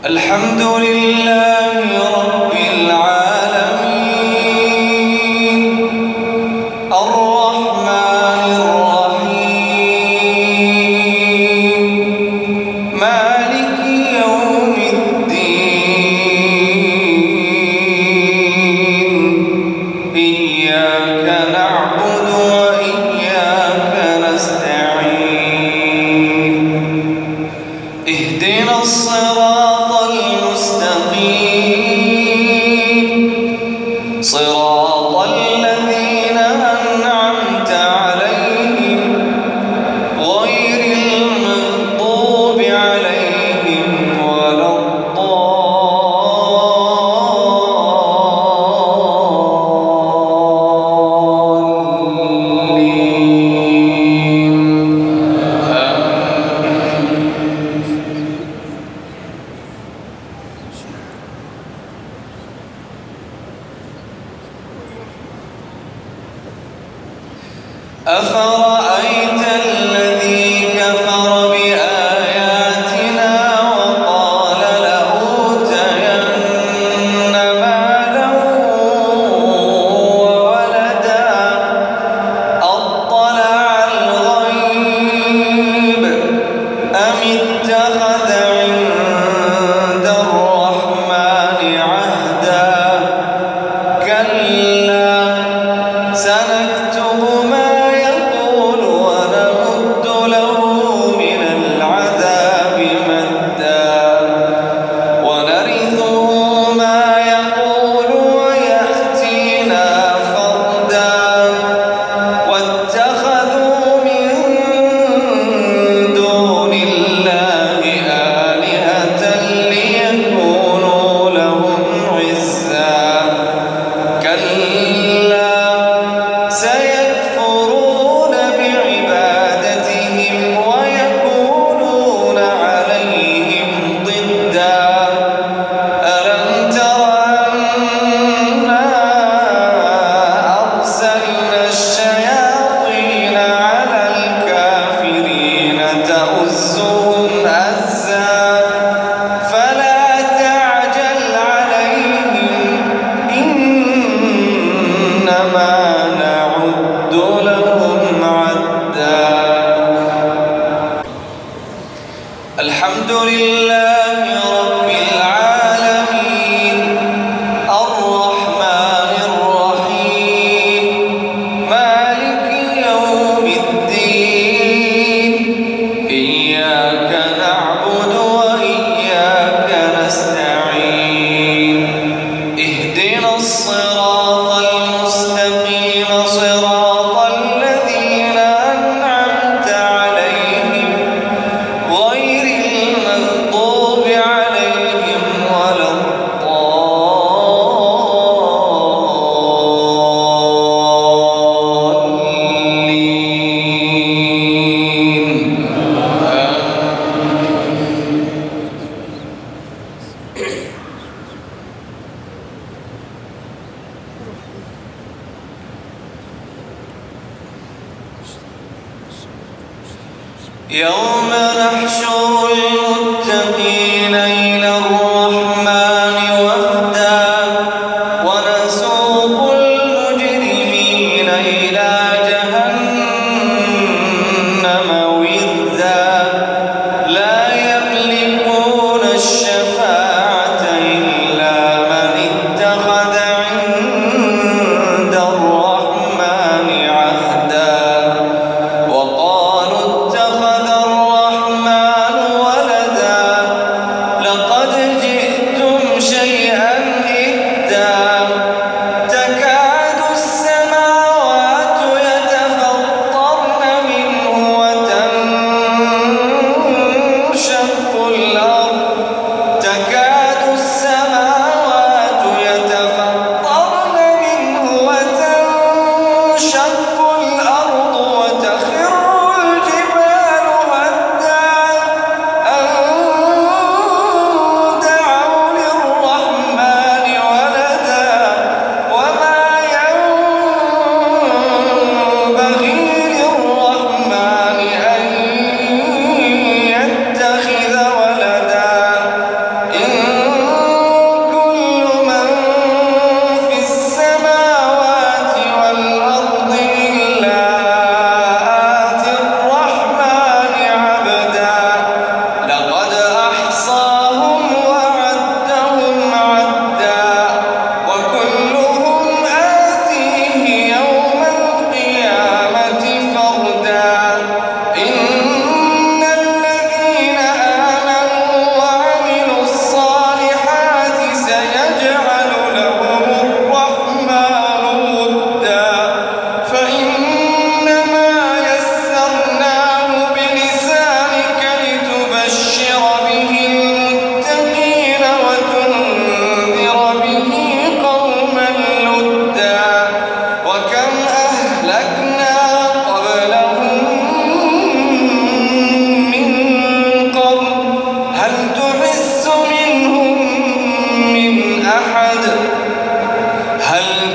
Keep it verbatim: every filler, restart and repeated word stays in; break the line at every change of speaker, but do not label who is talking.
الحمد لله رب العالمين الرحمن الرحيم مالك يوم الدين إياك نعبد وإياك نستعين اهدنا الصراط المستقيم صراط الذين أنعمت عليهم غير المغضوب عليهم ولا أفرأيت الذي كفر بآياتنا وقال لأوتين مالا وولدا أطلع الغيب أم اتخذ عند الرحمن عهدا كلا سنكتب ما الحمد لله رب العالمين الرحمن الرحيم مالك يوم الدين إياك نعبد وإياك نستعين اهدنا الصراط المستقيم صراط الذين أنعمت عليهم غير المغضوب عليهم ولا الضالين يوم نحشر المتقين إلى الرحمن وفدا ونسوق المجرمين إلى جهنم وردا لا يملكون الشفاعة إلا من اتخذ عند الرحمن عهدا وقالوا اتخذ الرحمن هل